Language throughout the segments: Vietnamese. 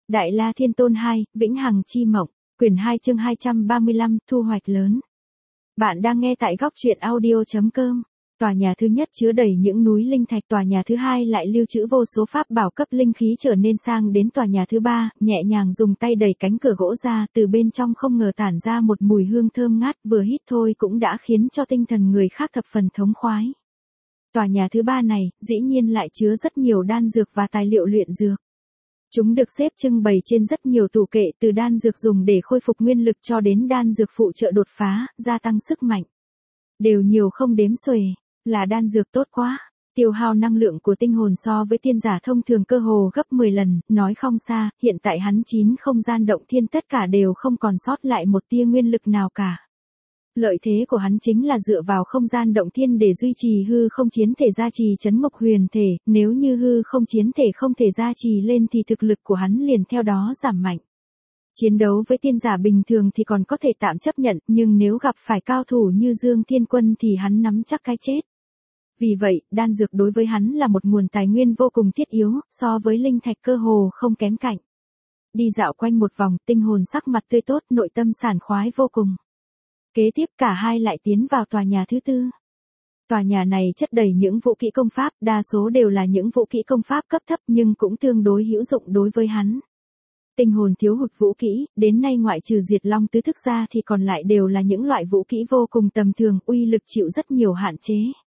Đại La Thiên Tôn 2, Vĩnh Hằng Chi Mộng, quyển 2 chương 235, thu hoạch lớn. Bạn đang nghe tại góc truyện audio.com. Tòa nhà thứ nhất chứa đầy những núi linh thạch, tòa nhà thứ hai lại lưu trữ vô số pháp bảo cấp linh khí trở nên sang đến tòa nhà thứ ba, nhẹ nhàng dùng tay đẩy cánh cửa gỗ ra, từ bên trong không ngờ tản ra một mùi hương thơm ngát, vừa hít thôi cũng đã khiến cho tinh thần người khác thập phần thống khoái. Tòa nhà thứ ba này, dĩ nhiên lại chứa rất nhiều đan dược và tài liệu luyện dược. Chúng được xếp trưng bày trên rất nhiều tủ kệ, từ đan dược dùng để khôi phục nguyên lực cho đến đan dược phụ trợ đột phá, gia tăng sức mạnh. Đều nhiều không đếm xuể, là đan dược tốt quá. Tiêu hao năng lượng của tinh hồn so với tiên giả thông thường cơ hồ gấp 10 lần, nói không xa, hiện tại hắn 9 không gian động thiên tất cả đều không còn sót lại một tia nguyên lực nào cả. Lợi thế của hắn chính là dựa vào không gian động thiên để duy trì hư không chiến thể gia trì trấn ngục huyền thể, nếu như hư không chiến thể không thể gia trì lên thì thực lực của hắn liền theo đó giảm mạnh. Chiến đấu với tiên giả bình thường thì còn có thể tạm chấp nhận, nhưng nếu gặp phải cao thủ như Dương Thiên Quân thì hắn nắm chắc cái chết. Vì vậy, đan dược đối với hắn là một nguồn tài nguyên vô cùng thiết yếu, so với linh thạch cơ hồ không kém cạnh. Đi dạo quanh một vòng, tinh hồn sắc mặt tươi tốt, nội tâm sảng khoái vô cùng. Kế tiếp cả hai lại tiến vào tòa nhà thứ tư. Tòa nhà này chất đầy những vũ kỹ công pháp, đa số đều là những vũ kỹ công pháp cấp thấp nhưng cũng tương đối hữu dụng đối với hắn. Tinh hồn thiếu hụt vũ kỹ, đến nay ngoại trừ Diệt Long tứ thức ra thì còn lại đều là những loại vũ kỹ vô cùng tầm thường, uy lực chịu rất nhiều hạn chế.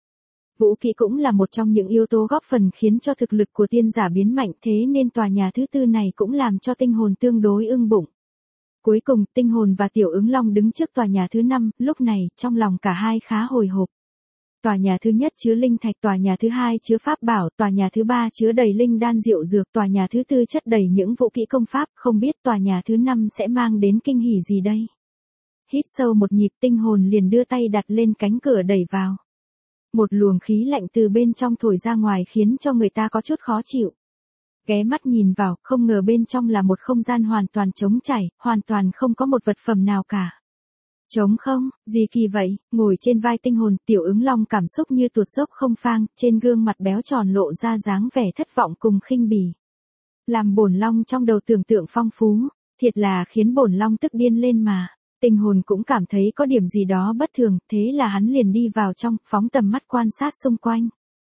Vũ kỹ cũng là một trong những yếu tố góp phần khiến cho thực lực của tiên giả biến mạnh, thế nên tòa nhà thứ tư này cũng làm cho tinh hồn tương đối ưng bụng. Cuối cùng, tinh hồn và tiểu ứng long đứng trước tòa nhà thứ 5, lúc này, trong lòng cả hai khá hồi hộp. Tòa nhà thứ nhất chứa linh thạch, tòa nhà thứ hai chứa pháp bảo, tòa nhà thứ ba chứa đầy linh đan diệu dược, tòa nhà thứ tư chất đầy những vũ kỹ công pháp, không biết tòa nhà thứ 5 sẽ mang đến kinh hỉ gì đây. Hít sâu một nhịp, tinh hồn liền đưa tay đặt lên cánh cửa đẩy vào. Một luồng khí lạnh từ bên trong thổi ra ngoài khiến cho người ta có chút khó chịu. Ghé mắt nhìn vào, không ngờ bên trong là một không gian hoàn toàn trống trải, hoàn toàn không có một vật phẩm nào cả. Trống không, gì kỳ vậy, ngồi trên vai tinh hồn, tiểu ứng long cảm xúc như tuột dốc không phang, trên gương mặt béo tròn lộ ra dáng vẻ thất vọng cùng khinh bỉ. Làm bổn long trong đầu tưởng tượng phong phú, thiệt là khiến bổn long tức điên lên mà. Tinh hồn cũng cảm thấy có điểm gì đó bất thường, thế là hắn liền đi vào trong, phóng tầm mắt quan sát xung quanh.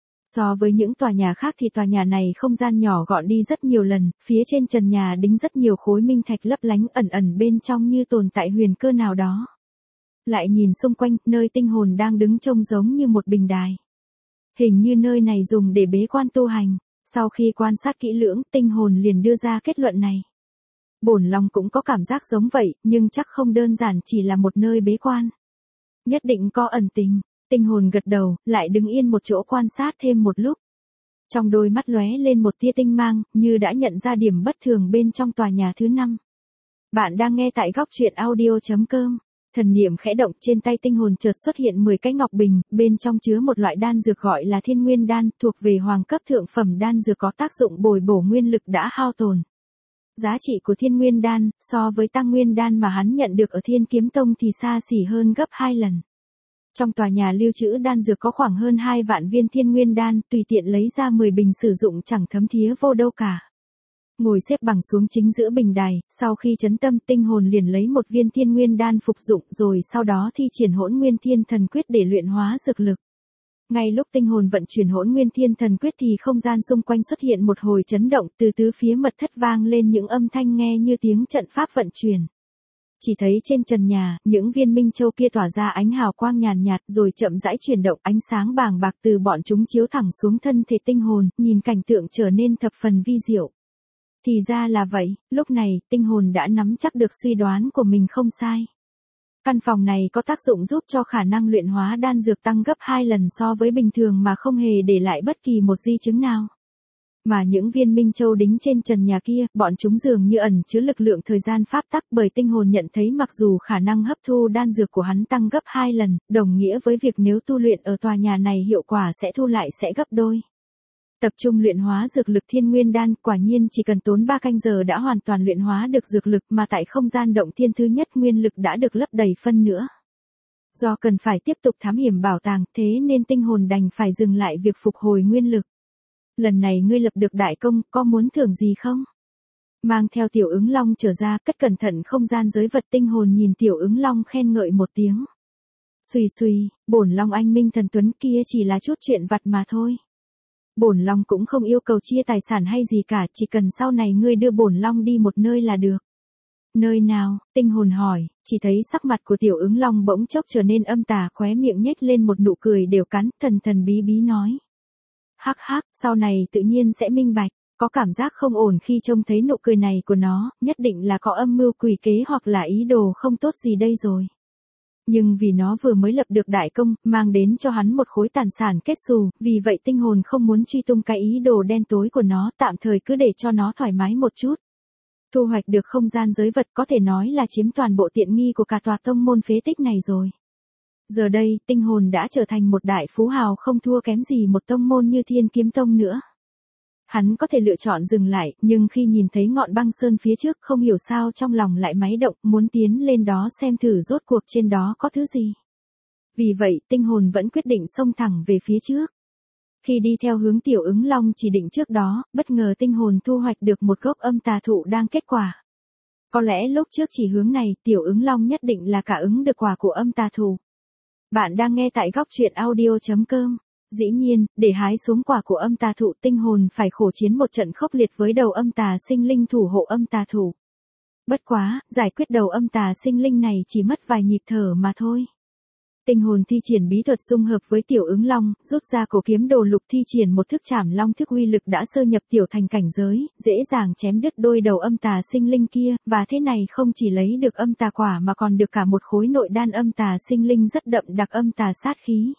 So với những tòa nhà khác thì tòa nhà này không gian nhỏ gọn đi rất nhiều lần, phía trên trần nhà đính rất nhiều khối minh thạch lấp lánh ẩn ẩn bên trong như tồn tại huyền cơ nào đó. Lại nhìn xung quanh, nơi tinh hồn đang đứng trông giống như một bình đài. Hình như nơi này dùng để bế quan tu hành, sau khi quan sát kỹ lưỡng, tinh hồn liền đưa ra kết luận này. Bổn long cũng có cảm giác giống vậy, nhưng chắc không đơn giản chỉ là một nơi bế quan. Nhất định có ẩn tình. Tinh hồn gật đầu, lại đứng yên một chỗ quan sát thêm một lúc. Trong đôi mắt lóe lên một tia tinh mang, như đã nhận ra điểm bất thường bên trong tòa nhà thứ 5. Bạn đang nghe tại góc truyện audio.com. Thần niệm khẽ động, trên tay tinh hồn chợt xuất hiện 10 cái ngọc bình, bên trong chứa một loại đan dược gọi là Thiên Nguyên đan, thuộc về hoàng cấp thượng phẩm đan dược có tác dụng bồi bổ nguyên lực đã hao tổn. Giá trị của Thiên Nguyên đan, so với Tăng Nguyên đan mà hắn nhận được ở Thiên Kiếm Tông thì xa xỉ hơn gấp 2 lần. Trong tòa nhà lưu trữ đan dược có khoảng hơn 2 vạn viên Thiên Nguyên đan, tùy tiện lấy ra 10 bình sử dụng chẳng thấm thía vô đâu cả. Ngồi xếp bằng xuống chính giữa bình đài, sau khi chấn tâm, tinh hồn liền lấy một viên Thiên Nguyên đan phục dụng, rồi sau đó thi triển Hỗn Nguyên Thiên Thần Quyết để luyện hóa dược lực. Ngay lúc tinh hồn vận chuyển Hỗn Nguyên Thiên Thần Quyết thì không gian xung quanh xuất hiện một hồi chấn động, từ tứ phía mật thất vang lên những âm thanh nghe như tiếng trận pháp vận chuyển. Chỉ thấy trên trần nhà, những viên minh châu kia tỏa ra ánh hào quang nhàn nhạt rồi chậm rãi chuyển động, ánh sáng bàng bạc từ bọn chúng chiếu thẳng xuống thân thể tinh hồn, nhìn cảnh tượng trở nên thập phần vi diệu. Thì ra là vậy, lúc này, tinh hồn đã nắm chắc được suy đoán của mình không sai. Căn phòng này có tác dụng giúp cho khả năng luyện hóa đan dược tăng gấp 2 lần so với bình thường mà không hề để lại bất kỳ một di chứng nào. Mà những viên minh châu đính trên trần nhà kia, bọn chúng dường như ẩn chứa lực lượng thời gian pháp tắc, bởi tinh hồn nhận thấy mặc dù khả năng hấp thu đan dược của hắn tăng gấp 2 lần, đồng nghĩa với việc nếu tu luyện ở tòa nhà này hiệu quả sẽ thu lại sẽ gấp đôi. Tập trung luyện hóa dược lực Thiên Nguyên đan, quả nhiên chỉ cần tốn 3 canh giờ đã hoàn toàn luyện hóa được dược lực, mà tại không gian động thiên thứ nhất nguyên lực đã được lấp đầy phân nữa. Do cần phải tiếp tục thám hiểm bảo tàng, thế nên tinh hồn đành phải dừng lại việc phục hồi nguyên lực. Lần này ngươi lập được đại công, có muốn thưởng gì không? mang theo Tiểu Ứng Long trở ra, cất cẩn thận không gian giới vật. Tinh hồn nhìn Tiểu Ứng Long khen ngợi một tiếng. Xùy xùy, bổn Long anh minh thần tuấn kia chỉ là chút chuyện vặt mà thôi. Bổn Long cũng không yêu cầu chia tài sản hay gì cả, chỉ cần sau này ngươi đưa bổn Long đi một nơi là được. Nơi nào? Tinh hồn hỏi, chỉ thấy sắc mặt của Tiểu Ứng Long bỗng chốc trở nên âm tà, khóe miệng nhếch lên một nụ cười đều cắn, thần thần bí bí nói. Hắc hắc, sau này tự nhiên sẽ minh bạch, có cảm giác không ổn khi trông thấy nụ cười này của nó, nhất định là có âm mưu quỷ kế hoặc là ý đồ không tốt gì đây rồi. Nhưng vì nó vừa mới lập được đại công, mang đến cho hắn một khối tài sản kết xù, vì vậy tinh hồn không muốn truy tung cái ý đồ đen tối của nó, tạm thời cứ để cho nó thoải mái một chút. Thu hoạch được không gian giới vật có thể nói là chiếm toàn bộ tiện nghi của cả tòa tông môn phế tích này rồi. Giờ đây, tinh hồn đã trở thành một đại phú hào không thua kém gì một tông môn như Thiên Kiếm Tông nữa. Hắn có thể lựa chọn dừng lại, nhưng khi nhìn thấy ngọn băng sơn phía trước không hiểu sao trong lòng lại máy động, muốn tiến lên đó xem thử rốt cuộc trên đó có thứ gì. Vì vậy, tinh hồn vẫn quyết định xông thẳng về phía trước. Khi đi theo hướng Tiểu Ứng Long chỉ định trước đó, bất ngờ tinh hồn thu hoạch được một gốc âm tà thụ đang kết quả. Có lẽ lúc trước chỉ hướng này, Tiểu Ứng Long nhất định là cả ứng được quả của âm tà thụ. Bạn đang nghe tại góc truyện audio.com. Dĩ nhiên, để hái xuống quả của âm tà thụ, tinh hồn phải khổ chiến một trận khốc liệt với đầu âm tà sinh linh thủ hộ âm tà thụ. Bất quá, giải quyết đầu âm tà sinh linh này chỉ mất vài nhịp thở mà thôi. Tinh hồn thi triển bí thuật dung hợp với Tiểu Ứng Long, rút ra cổ kiếm đồ lục thi triển một thức trảm long thức uy lực đã sơ nhập tiểu thành cảnh giới, dễ dàng chém đứt đôi đầu âm tà sinh linh kia, và thế này không chỉ lấy được âm tà quả mà còn được cả một khối nội đan âm tà sinh linh rất đậm đặc âm tà sát khí.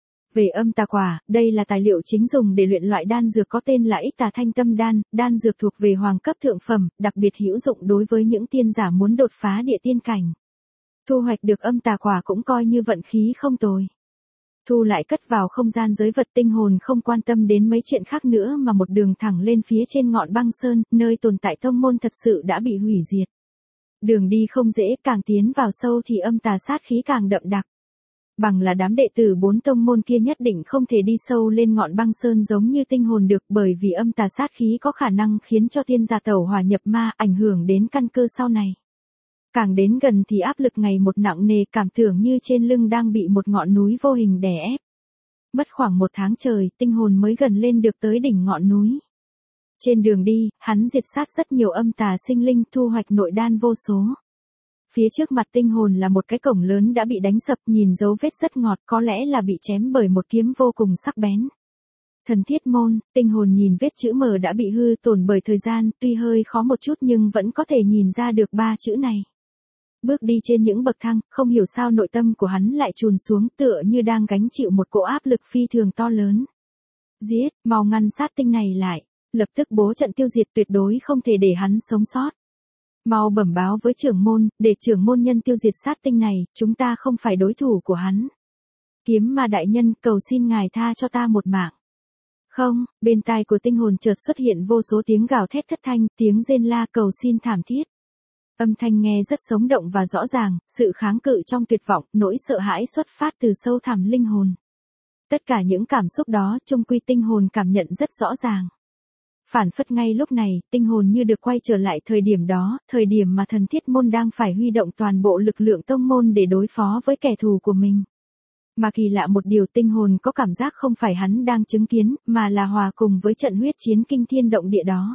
Về âm tà quả, đây là tài liệu chính dùng để luyện loại đan dược có tên là Ích Tà Thanh Tâm Đan, đan dược thuộc về hoàng cấp thượng phẩm, đặc biệt hữu dụng đối với những tiên giả muốn đột phá địa tiên cảnh. Thu hoạch được âm tà quả cũng coi như vận khí không tồi. Thu lại cất vào không gian giới vật, tinh hồn không quan tâm đến mấy chuyện khác nữa mà một đường thẳng lên phía trên ngọn băng sơn, nơi tồn tại tông môn thật sự đã bị hủy diệt. Đường đi không dễ, càng tiến vào sâu thì âm tà sát khí càng đậm đặc. Bằng là đám đệ tử 4 tông môn kia nhất định không thể đi sâu lên ngọn băng sơn giống như tinh hồn được, bởi vì âm tà sát khí có khả năng khiến cho tiên giả tẩu hỏa nhập ma, ảnh hưởng đến căn cơ sau này. Càng đến gần thì áp lực ngày một nặng nề, cảm tưởng như trên lưng đang bị một ngọn núi vô hình đè ép. Mất khoảng 1 tháng trời, tinh hồn mới gần lên được tới đỉnh ngọn núi. Trên đường đi, hắn diệt sát rất nhiều âm tà sinh linh, thu hoạch nội đan vô số. Phía trước mặt tinh hồn là một cái cổng lớn đã bị đánh sập, nhìn dấu vết rất ngọt, có lẽ là bị chém bởi một kiếm vô cùng sắc bén. Thần Thiết Môn, tinh hồn nhìn vết chữ M đã bị hư tổn bởi thời gian, tuy hơi khó một chút nhưng vẫn có thể nhìn ra được 3 chữ này. Bước đi trên những bậc thang, không hiểu sao nội tâm của hắn lại trùn xuống, tựa như đang gánh chịu một cỗ áp lực phi thường to lớn. Giết, mau ngăn sát tinh này lại, lập tức bố trận tiêu diệt, tuyệt đối không thể để hắn sống sót. Mau bẩm báo với trưởng môn, để trưởng môn nhân tiêu diệt sát tinh này, chúng ta không phải đối thủ của hắn. Kiếm Ma đại nhân, cầu xin ngài tha cho ta một mạng. Không, bên tai của tinh hồn chợt xuất hiện vô số tiếng gào thét thất thanh, tiếng rên la cầu xin thảm thiết. Âm thanh nghe rất sống động và rõ ràng, sự kháng cự trong tuyệt vọng, nỗi sợ hãi xuất phát từ sâu thẳm linh hồn. Tất cả những cảm xúc đó, chung quy tinh hồn cảm nhận rất rõ ràng. Phản phất ngay lúc này, tinh hồn như được quay trở lại thời điểm đó, thời điểm mà Thần Thiết Môn đang phải huy động toàn bộ lực lượng tông môn để đối phó với kẻ thù của mình. Mà kỳ lạ một điều, tinh hồn có cảm giác không phải hắn đang chứng kiến, mà là hòa cùng với trận huyết chiến kinh thiên động địa đó.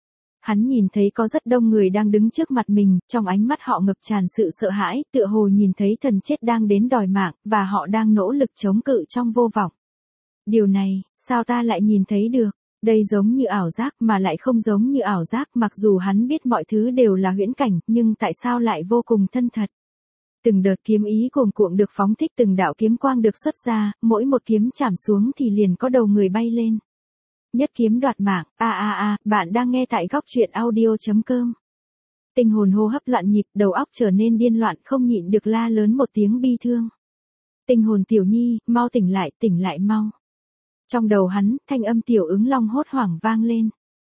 Hắn nhìn thấy có rất đông người đang đứng trước mặt mình, trong ánh mắt họ ngập tràn sự sợ hãi, tựa hồ nhìn thấy thần chết đang đến đòi mạng, và họ đang nỗ lực chống cự trong vô vọng. Điều này, sao ta lại nhìn thấy được? Đây giống như ảo giác mà lại không giống như ảo giác, mặc dù hắn biết mọi thứ đều là huyễn cảnh, nhưng tại sao lại vô cùng thân thật? Từng đợt kiếm ý cuồn cuộn được phóng thích, từng đạo kiếm quang được xuất ra, mỗi một kiếm chạm xuống thì liền có đầu người bay lên. Nhất kiếm đoạt mạng, bạn đang nghe tại góc truyện audio.com. Tinh hồn hô hấp loạn nhịp, đầu óc trở nên điên loạn, không nhịn được la lớn một tiếng bi thương. Tinh hồn tiểu nhi, mau tỉnh lại mau. Trong đầu hắn, thanh âm Tiểu Ứng Long hốt hoảng vang lên.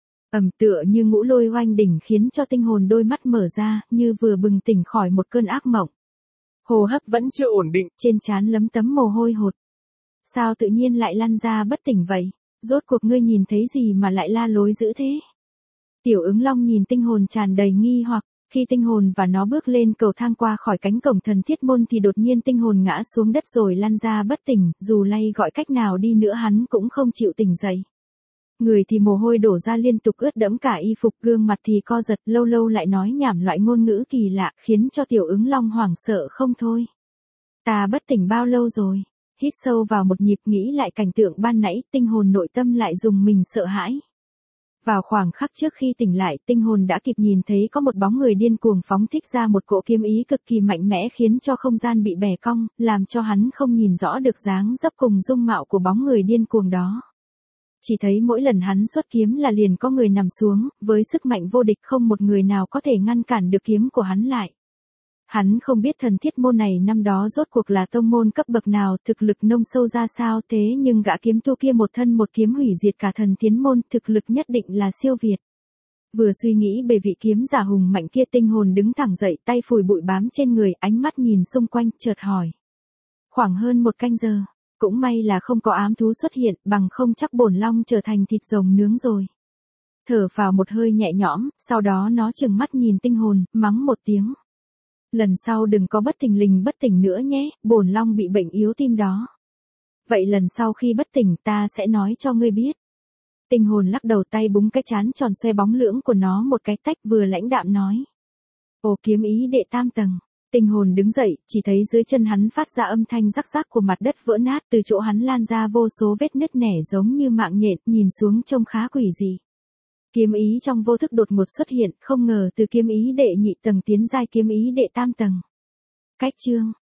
Tựa như ngũ lôi oanh đỉnh, khiến cho tinh hồn đôi mắt mở ra, như vừa bừng tỉnh khỏi một cơn ác mộng. Hô hấp vẫn chưa ổn định, trên trán lấm tấm mồ hôi hột. Sao tự nhiên lại lăn ra bất tỉnh vậy? Rốt cuộc ngươi nhìn thấy gì mà lại la lối dữ thế? Tiểu ứng long nhìn tinh hồn tràn đầy nghi hoặc, khi tinh hồn và nó bước lên cầu thang qua khỏi cánh cổng thần thiết môn thì đột nhiên tinh hồn ngã xuống đất rồi lăn ra bất tỉnh, dù lay gọi cách nào đi nữa hắn cũng không chịu tỉnh dậy. Người thì mồ hôi đổ ra liên tục ướt đẫm cả y phục, gương mặt thì co giật, lâu lâu lại nói nhảm loại ngôn ngữ kỳ lạ khiến cho tiểu ứng long hoảng sợ không thôi. Ta bất tỉnh bao lâu rồi? Hít sâu vào một nhịp nghĩ lại cảnh tượng ban nãy, tinh hồn nội tâm lại rùng mình sợ hãi. Vào khoảng khắc trước khi tỉnh lại, tinh hồn đã kịp nhìn thấy có một bóng người điên cuồng phóng thích ra một cỗ kiếm ý cực kỳ mạnh mẽ khiến cho không gian bị bẻ cong, làm cho hắn không nhìn rõ được dáng dấp cùng dung mạo của bóng người điên cuồng đó. Chỉ thấy mỗi lần hắn xuất kiếm là liền có người nằm xuống, với sức mạnh vô địch không một người nào có thể ngăn cản được kiếm của hắn lại. Hắn không biết thần thiết môn này năm đó rốt cuộc là tông môn cấp bậc nào, thực lực nông sâu ra sao, thế nhưng gã kiếm tu kia một thân một kiếm hủy diệt cả thần tiến môn, thực lực nhất định là siêu việt. Vừa suy nghĩ về vị kiếm giả hùng mạnh kia, tinh hồn đứng thẳng dậy, tay phủi bụi bám trên người, ánh mắt nhìn xung quanh, chợt hỏi. Khoảng hơn 1 canh giờ, cũng may là không có ám thú xuất hiện, bằng không chắc bổn long trở thành thịt rồng nướng rồi. Thở vào một hơi nhẹ nhõm, sau đó nó trừng mắt nhìn tinh hồn, mắng một tiếng. Lần sau đừng có bất tỉnh nữa nhé, bổn long bị bệnh yếu tim đó. Vậy lần sau khi bất tỉnh ta sẽ nói cho ngươi biết. Tinh hồn lắc đầu, tay búng cái trán tròn xoe bóng lưỡng của nó một cái tách, vừa lãnh đạm nói. Ồ, kiếm ý đệ tam tầng. Tinh hồn đứng dậy, chỉ thấy dưới chân hắn phát ra âm thanh rắc rắc của mặt đất vỡ nát, từ chỗ hắn lan ra vô số vết nứt nẻ giống như mạng nhện, nhìn xuống trông khá quỷ dị. Kiếm ý trong vô thức đột ngột xuất hiện, không ngờ từ kiếm ý đệ nhị tầng tiến giai kiếm ý đệ tam tầng. Cách chương